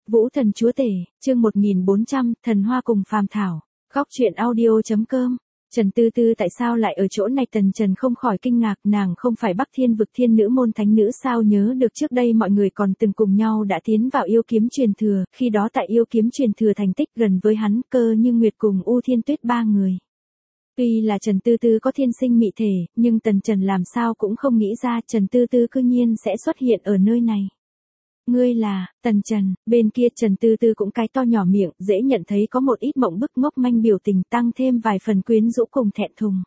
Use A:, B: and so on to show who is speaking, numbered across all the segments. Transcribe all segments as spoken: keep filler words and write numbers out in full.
A: Vũ thần chúa tể, chương một nghìn bốn trăm, thần hoa cùng phàm thảo. Góc truyện audio.com. Trần Tư Tư tại sao lại ở chỗ này? Tần Trần không khỏi kinh ngạc, nàng không phải Bắc Thiên vực thiên nữ môn thánh nữ sao? Nhớ được trước đây mọi người còn từng cùng nhau đã tiến vào yêu kiếm truyền thừa, khi đó tại yêu kiếm truyền thừa thành tích gần với hắn, Cơ Như Nguyệt cùng U Thiên Tuyết ba người. Tuy là Trần Tư Tư có thiên sinh mị thể, nhưng Tần Trần làm sao cũng không nghĩ ra Trần Tư Tư cư nhiên sẽ xuất hiện ở nơi này. Ngươi là, Tần Trần, bên kia Trần Tư Tư cũng cái to nhỏ miệng, dễ nhận thấy có một ít mộng bức ngốc manh biểu tình tăng thêm vài phần quyến rũ cùng thẹn thùng.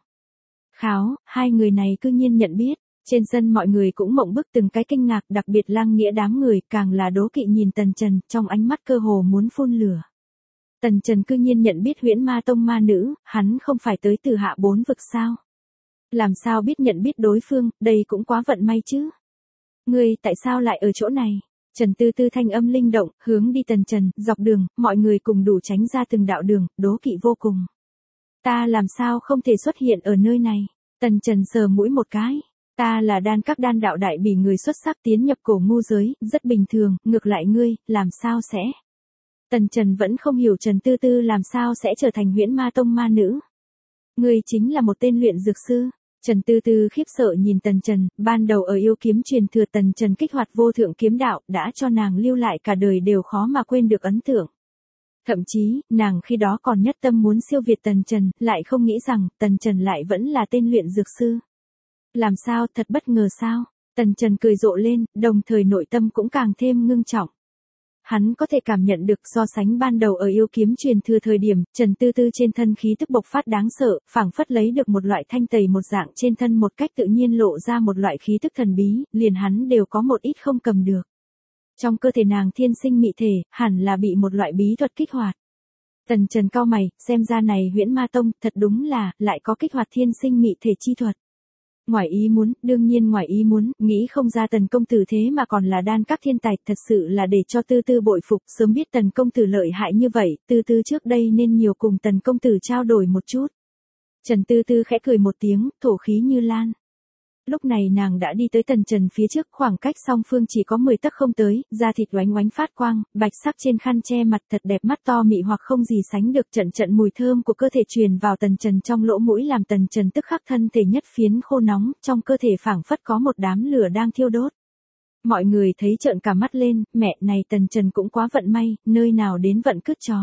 A: Kháo, hai người này cư nhiên nhận biết, trên sân mọi người cũng mộng bức từng cái kinh ngạc, đặc biệt Lăng Nghĩa đám người càng là đố kỵ nhìn Tần Trần, trong ánh mắt cơ hồ muốn phun lửa. Tần Trần cư nhiên nhận biết Huyễn Ma Tông ma nữ, hắn không phải tới từ hạ bốn vực sao? Làm sao biết nhận biết đối phương, đây cũng quá vận may chứ. Ngươi tại sao lại ở chỗ này? Trần Tư Tư thanh âm linh động, hướng đi Tần Trần, dọc đường, mọi người cùng đủ tránh ra từng đạo đường, đố kỵ vô cùng. Ta làm sao không thể xuất hiện ở nơi này? Tần Trần sờ mũi một cái. Ta là đan các đan đạo đại bỉ người xuất sắc tiến nhập cổ ngu giới, rất bình thường, ngược lại ngươi, làm sao sẽ? Tần Trần vẫn không hiểu Trần Tư Tư làm sao sẽ trở thành Huyễn Ma Tông ma nữ. Ngươi chính là một tên luyện dược sư. Trần Tư Tư khiếp sợ nhìn Tần Trần, ban đầu ở yêu kiếm truyền thừa Tần Trần kích hoạt vô thượng kiếm đạo đã cho nàng lưu lại cả đời đều khó mà quên được ấn tượng. Thậm chí, nàng khi đó còn nhất tâm muốn siêu việt Tần Trần, lại không nghĩ rằng Tần Trần lại vẫn là tên luyện dược sư. Làm sao, thật bất ngờ sao? Tần Trần cười rộ lên, đồng thời nội tâm cũng càng thêm ngưng trọng. Hắn có thể cảm nhận được so sánh ban đầu ở yêu kiếm truyền thừa thời điểm, Trần Tư Tư trên thân khí tức bộc phát đáng sợ, phảng phất lấy được một loại thanh tẩy một dạng trên thân một cách tự nhiên lộ ra một loại khí tức thần bí, liền hắn đều có một ít không cầm được. Trong cơ thể nàng thiên sinh mị thể, hẳn là bị một loại bí thuật kích hoạt. Tần Trần cau mày, xem ra này Huyễn Ma Tông, thật đúng là, lại có kích hoạt thiên sinh mị thể chi thuật. Ngoài ý muốn, đương nhiên ngoài ý muốn, nghĩ không ra Tần công tử thế mà còn là đan các thiên tài, thật sự là để cho Tư Tư bội phục, sớm biết Tần công tử lợi hại như vậy, Tư Tư trước đây nên nhiều cùng Tần công tử trao đổi một chút. Trần Tư Tư khẽ cười một tiếng, thổ khí như lan. Lúc này nàng đã đi tới Tần Trần phía trước, khoảng cách song phương chỉ có mười tấc không tới, da thịt oánh oánh phát quang, bạch sắc trên khăn che mặt thật đẹp, mắt to mị hoặc không gì sánh được, trận trận mùi thơm của cơ thể truyền vào Tần Trần trong lỗ mũi làm Tần Trần tức khắc thân thể nhất phiến khô nóng, trong cơ thể phảng phất có một đám lửa đang thiêu đốt. Mọi người thấy trợn cả mắt lên, mẹ này Tần Trần cũng quá vận may, nơi nào đến vận cứt chó.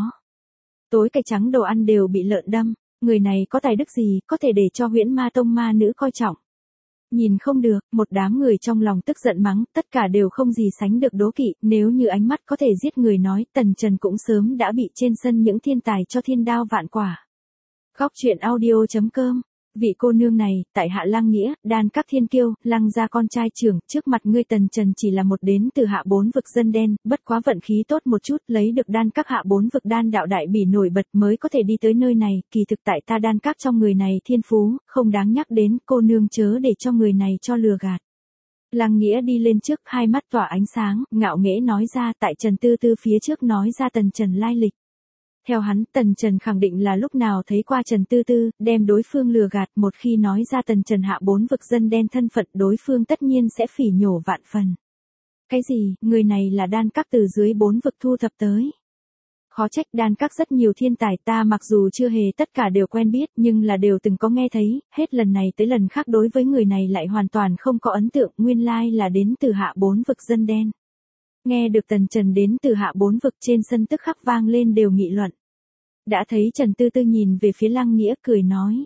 A: Tối cải trắng đồ ăn đều bị lợn đâm, người này có tài đức gì, có thể để cho Huyễn Ma Tông ma nữ coi trọng. Nhìn không được, một đám người trong lòng tức giận mắng, tất cả đều không gì sánh được đố kỵ, nếu như ánh mắt có thể giết người nói, Tần Trần cũng sớm đã bị trên sân những thiên tài cho thiên đao vạn quả. Góc truyện audio.com. Vị cô nương này, tại hạ Lăng Nghĩa, đan các thiên kiêu, Lăng gia con trai trưởng, trước mặt ngươi Tần Trần chỉ là một đến từ hạ bốn vực dân đen, bất quá vận khí tốt một chút, lấy được đan các hạ bốn vực đan đạo đại bỉ nổi bật mới có thể đi tới nơi này, kỳ thực tại ta đan các trong người này thiên phú, không đáng nhắc đến, cô nương chớ để cho người này cho lừa gạt. Lăng Nghĩa đi lên trước, hai mắt tỏa ánh sáng, ngạo nghễ nói ra, tại Trần Tư Tư phía trước nói ra Tần Trần lai lịch. Theo hắn, Tần Trần khẳng định là lúc nào thấy qua Trần Tư Tư, đem đối phương lừa gạt, một khi nói ra Tần Trần hạ bốn vực dân đen thân phận, đối phương tất nhiên sẽ phỉ nhổ vạn phần. Cái gì, người này là đan các từ dưới bốn vực thu thập tới. Khó trách đan các rất nhiều thiên tài, ta mặc dù chưa hề tất cả đều quen biết, nhưng là đều từng có nghe thấy, hết lần này tới lần khác đối với người này lại hoàn toàn không có ấn tượng, nguyên lai là đến từ hạ bốn vực dân đen. Nghe được Tần Trần đến từ hạ bốn vực, trên sân tức khắc vang lên đều nghị luận. Đã thấy Trần Tư Tư nhìn về phía Lăng Nghĩa cười nói.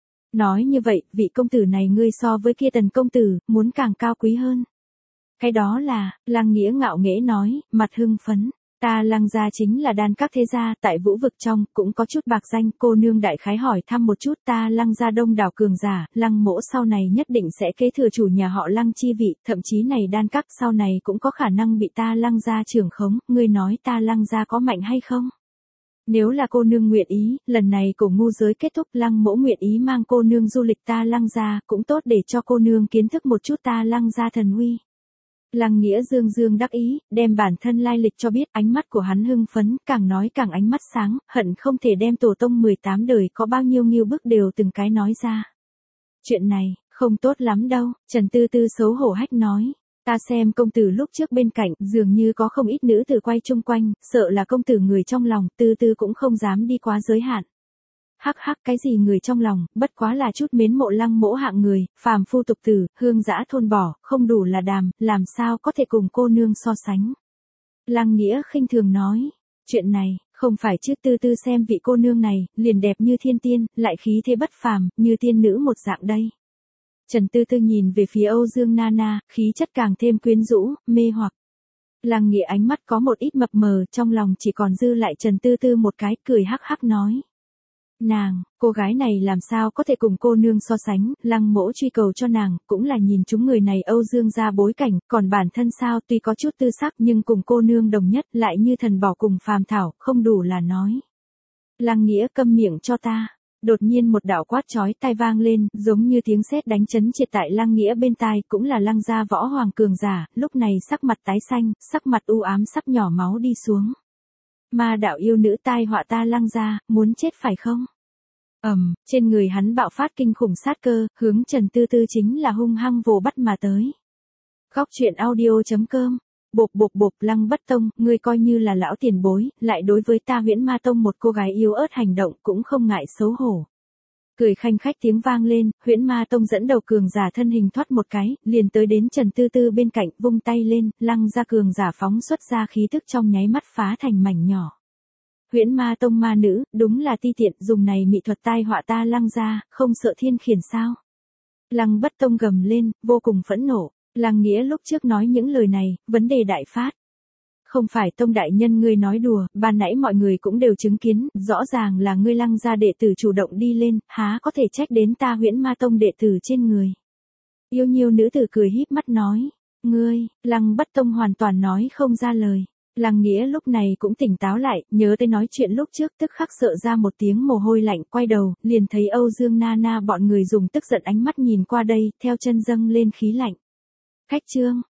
A: Nói như vậy, vị công tử này ngươi so với kia Tần công tử, muốn càng cao quý hơn. Cái đó là, Lăng Nghĩa ngạo nghễ nói, mặt hưng phấn. Ta Lăng gia chính là đan các thế gia, tại vũ vực trong, cũng có chút bạc danh, cô nương đại khái hỏi thăm một chút, ta Lăng gia đông đảo cường giả, Lăng mỗ sau này nhất định sẽ kế thừa chủ nhà họ Lăng chi vị, thậm chí này đan các sau này cũng có khả năng bị ta Lăng gia trưởng khống, ngươi nói ta Lăng gia có mạnh hay không? Nếu là cô nương nguyện ý, lần này cổ ngu giới kết thúc, Lăng mỗ nguyện ý mang cô nương du lịch ta Lăng gia, cũng tốt để cho cô nương kiến thức một chút ta Lăng gia thần uy. Lăng Nghĩa dương dương đắc ý, đem bản thân lai lịch cho biết, ánh mắt của hắn hưng phấn, càng nói càng ánh mắt sáng, hận không thể đem tổ tông mười tám đời có bao nhiêu nghiêu bức đều từng cái nói ra. Chuyện này, không tốt lắm đâu, Trần Tư Tư xấu hổ hách nói. Ta xem công tử lúc trước bên cạnh, dường như có không ít nữ tử quay chung quanh, sợ là công tử người trong lòng, tư tư cũng không dám đi quá giới hạn. Hắc hắc, cái gì người trong lòng, bất quá là chút mến mộ lăng mỗ hạng người, phàm phu tục tử, hương dã thôn bỏ, không đủ là đàm, làm sao có thể cùng cô nương so sánh. Lăng Nghĩa khinh thường nói, chuyện này, không phải chứ, tư tư xem vị cô nương này, liền đẹp như thiên tiên, lại khí thế bất phàm, như tiên nữ một dạng đây. Trần Tư Tư nhìn về phía Âu Dương Nana, khí chất càng thêm quyến rũ, mê hoặc. Lăng Nghĩa ánh mắt có một ít mập mờ, trong lòng chỉ còn dư lại Trần Tư Tư một cái, cười hắc hắc nói. Nàng, cô gái này làm sao có thể cùng cô nương so sánh, lăng mỗ truy cầu cho nàng, cũng là nhìn chúng người này Âu Dương ra bối cảnh, còn bản thân sao tuy có chút tư sắc nhưng cùng cô nương đồng nhất lại như thần bỏ cùng phàm thảo, không đủ là nói. Lăng Nghĩa câm miệng cho ta. Đột nhiên một đạo quát chói tai vang lên, giống như tiếng sét đánh chấn triệt tại Lăng Nghĩa bên tai, cũng là Lăng gia võ hoàng cường giả, lúc này sắc mặt tái xanh, sắc mặt u ám sắp nhỏ máu đi xuống. Ma đạo yêu nữ tai họa ta Lăng gia, muốn chết phải không? Ầm, um, trên người hắn bạo phát kinh khủng sát cơ, hướng Trần Tư Tư chính là hung hăng vồ bắt mà tới. Góc truyện audio chấm com. Bộp bộp bộp, Lăng Bất Tông, ngươi coi như là lão tiền bối, lại đối với ta Huyễn Ma Tông một cô gái yếu ớt hành động cũng không ngại xấu hổ. Cười khanh khách tiếng vang lên, Huyễn Ma Tông dẫn đầu cường giả thân hình thoát một cái, liền tới đến Trần Tư Tư bên cạnh, vung tay lên, Lăng ra cường giả phóng xuất ra khí tức trong nháy mắt phá thành mảnh nhỏ. Huyễn Ma Tông ma nữ, đúng là ti tiện, dùng này mị thuật tai họa ta Lăng ra, không sợ thiên khiển sao? Lăng Bất Tông gầm lên, vô cùng phẫn nộ. Lăng Nghĩa lúc trước nói những lời này, vấn đề đại phát. Không phải Tông đại nhân ngươi nói đùa, ban nãy mọi người cũng đều chứng kiến, rõ ràng là ngươi Lăng gia đệ tử chủ động đi lên, há có thể trách đến ta Huyễn Ma Tông đệ tử trên người. Yêu nhiêu nữ tử cười híp mắt nói, ngươi, Lăng Bất Tông hoàn toàn nói không ra lời. Lăng Nghĩa lúc này cũng tỉnh táo lại, nhớ tới nói chuyện lúc trước tức khắc sợ ra một tiếng mồ hôi lạnh, quay đầu, liền thấy Âu Dương Nana bọn người dùng tức giận ánh mắt nhìn qua đây, theo chân dâng lên khí lạnh. Khách trương,